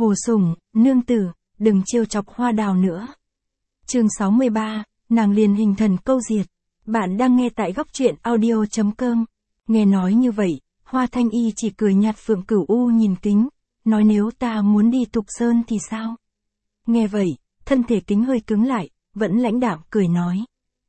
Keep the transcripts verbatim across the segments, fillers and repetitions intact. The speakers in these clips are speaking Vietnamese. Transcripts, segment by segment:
Hồ Sủng, nương tử, đừng trêu chọc Hoa Đào nữa. Chương sáu mươi ba, nàng liền hình thần câu diệt. Bạn đang nghe tại góc truyện audio chấm com. Nghe nói như vậy, Hoa Thanh Y chỉ cười nhạt. Phượng Cửu U nhìn Kính, nói nếu ta muốn đi Tục Sơn thì sao? Nghe vậy, thân thể Kính hơi cứng lại, vẫn lãnh đạm cười nói.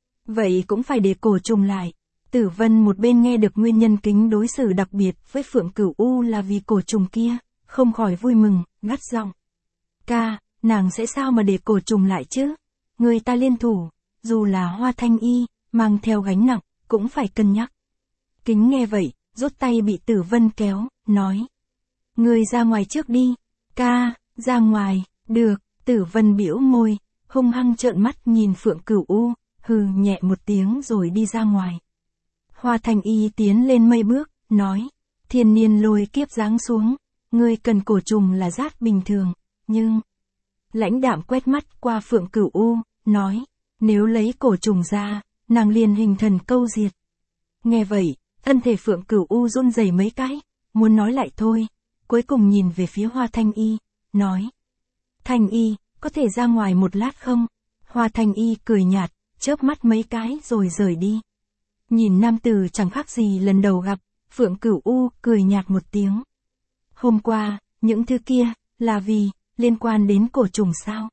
Vậy cũng phải để cổ trùng lại. Tử Vân một bên nghe được nguyên nhân Kính đối xử đặc biệt với Phượng Cửu U là vì cổ trùng kia, không khỏi vui mừng, gắt giọng. Ca, nàng sẽ sao mà để cổ trùng lại chứ? Người ta liên thủ, dù là Hoa Thanh Y, mang theo gánh nặng, cũng phải cân nhắc. Kính nghe vậy, rút tay bị Tử Vân kéo, nói. Người ra ngoài trước đi. Ca, ra ngoài, được. Tử Vân bĩu môi, hung hăng trợn mắt nhìn Phượng Cửu U, hừ nhẹ một tiếng rồi đi ra ngoài. Hoa Thanh Y tiến lên mây bước, nói. Thiên niên lôi kiếp giáng xuống, ngươi cần cổ trùng là rát bình thường, nhưng... Lãnh đạm quét mắt qua Phượng Cửu U, nói. Nếu lấy cổ trùng ra, nàng liền hình thần câu diệt. Nghe vậy, thân thể Phượng Cửu U run rẩy mấy cái, muốn nói lại thôi, cuối cùng nhìn về phía Hoa Thanh Y, nói. Thanh Y, có thể ra ngoài một lát không? Hoa Thanh Y cười nhạt, chớp mắt mấy cái rồi rời đi. Nhìn nam tử chẳng khác gì lần đầu gặp, Phượng Cửu U cười nhạt một tiếng. Hôm qua, những thứ kia, là vì, liên quan đến cổ trùng sao?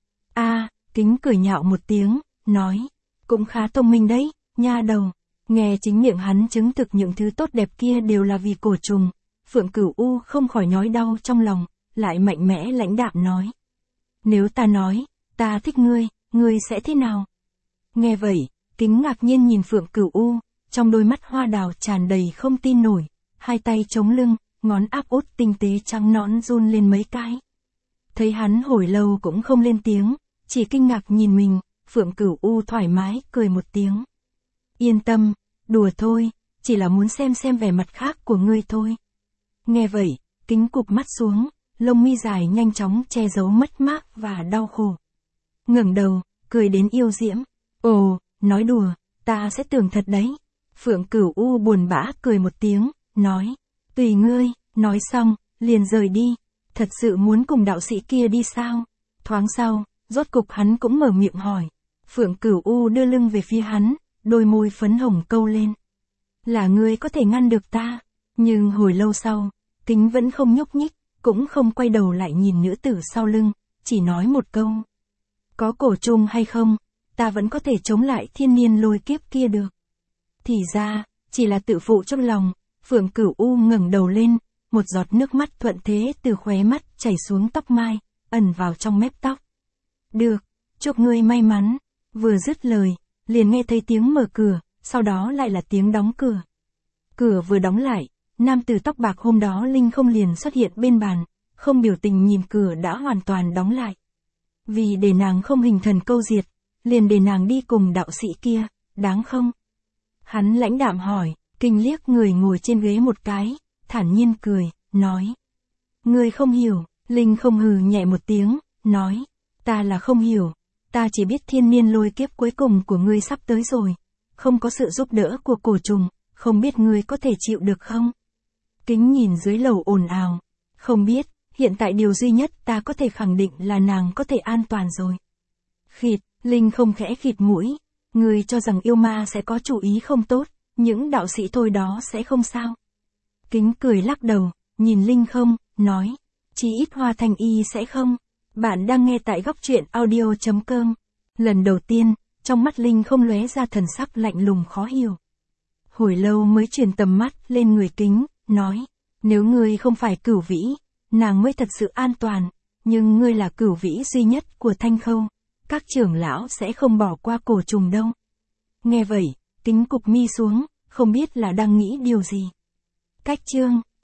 A, Kính cười nhạo một tiếng, nói. Cũng khá thông minh đấy, nha đầu. Nghe chính miệng hắn chứng thực những thứ tốt đẹp kia đều là vì cổ trùng. Phượng Cửu U không khỏi nhói đau trong lòng, lại mạnh mẽ lãnh đạm nói. Nếu ta nói, ta thích ngươi, ngươi sẽ thế nào? Nghe vậy, Kính ngạc nhiên nhìn Phượng Cửu U, trong đôi mắt Hoa Đào tràn đầy không tin nổi, hai tay chống lưng, ngón áp út tinh tế trắng nõn run lên mấy cái. Thấy hắn hồi lâu cũng không lên tiếng, chỉ kinh ngạc nhìn mình, Phượng Cửu U thoải mái cười một tiếng. Yên tâm, đùa thôi, chỉ là muốn xem xem vẻ mặt khác của ngươi thôi. Nghe vậy, Kính cụp mắt xuống, lông mi dài nhanh chóng che giấu mất mát và đau khổ. Ngẩng đầu, cười đến yêu diễm. Ồ, nói đùa, ta sẽ tưởng thật đấy. Phượng Cửu U buồn bã cười một tiếng, nói. Tùy ngươi, nói xong, liền rời đi. Thật sự muốn cùng đạo sĩ kia đi sao? Thoáng sau, rốt cục hắn cũng mở miệng hỏi. Phượng Cửu U đưa lưng về phía hắn, đôi môi phấn hồng câu lên. Là ngươi có thể ngăn được ta. Nhưng hồi lâu sau, Kính vẫn không nhúc nhích, cũng không quay đầu lại nhìn nữ tử sau lưng, chỉ nói một câu. Có cổ trùng hay không, ta vẫn có thể chống lại thiên niên lôi kiếp kia được. Thì ra, chỉ là tự phụ trong lòng. Phượng Cửu U ngẩng đầu lên, một giọt nước mắt thuận thế từ khóe mắt chảy xuống tóc mai, ẩn vào trong mép tóc. Được, chúc ngươi may mắn. Vừa dứt lời, liền nghe thấy tiếng mở cửa, sau đó lại là tiếng đóng cửa. Cửa vừa đóng lại, nam tử tóc bạc hôm đó Linh không liền xuất hiện bên bàn, không biểu tình nhìn cửa đã hoàn toàn đóng lại. Vì để nàng không hình thần câu diệt, liền để nàng đi cùng đạo sĩ kia, đáng không? Hắn lãnh đạm hỏi, kinh liếc người ngồi trên ghế một cái, thản nhiên cười, nói. Ngươi không hiểu. Linh không hừ nhẹ một tiếng, nói. Ta là không hiểu, ta chỉ biết thiên niên lôi kiếp cuối cùng của ngươi sắp tới rồi. Không có sự giúp đỡ của cổ trùng, không biết ngươi có thể chịu được không? Kính nhìn dưới lầu ồn ào. Không biết, hiện tại điều duy nhất ta có thể khẳng định là nàng có thể an toàn rồi. Khịt, Linh không khẽ khịt mũi. Ngươi cho rằng yêu ma sẽ có chủ ý không tốt, những đạo sĩ thôi đó sẽ không sao. Kính cười lắc đầu, nhìn Linh không, nói. Chỉ ít Hoa Thanh Y sẽ không. Bạn đang nghe tại góc truyện audio chấm com. Lần đầu tiên, trong mắt Linh không lóe ra thần sắc lạnh lùng khó hiểu. Hồi lâu mới chuyển tầm mắt lên người Kính, nói. Nếu ngươi không phải Cửu Vĩ, nàng mới thật sự an toàn. Nhưng ngươi là Cửu Vĩ duy nhất của Thanh Khâu. Các trưởng lão sẽ không bỏ qua cổ trùng đâu. Nghe vậy, Kính cụp mi xuống, không biết là đang nghĩ điều gì. Cách chương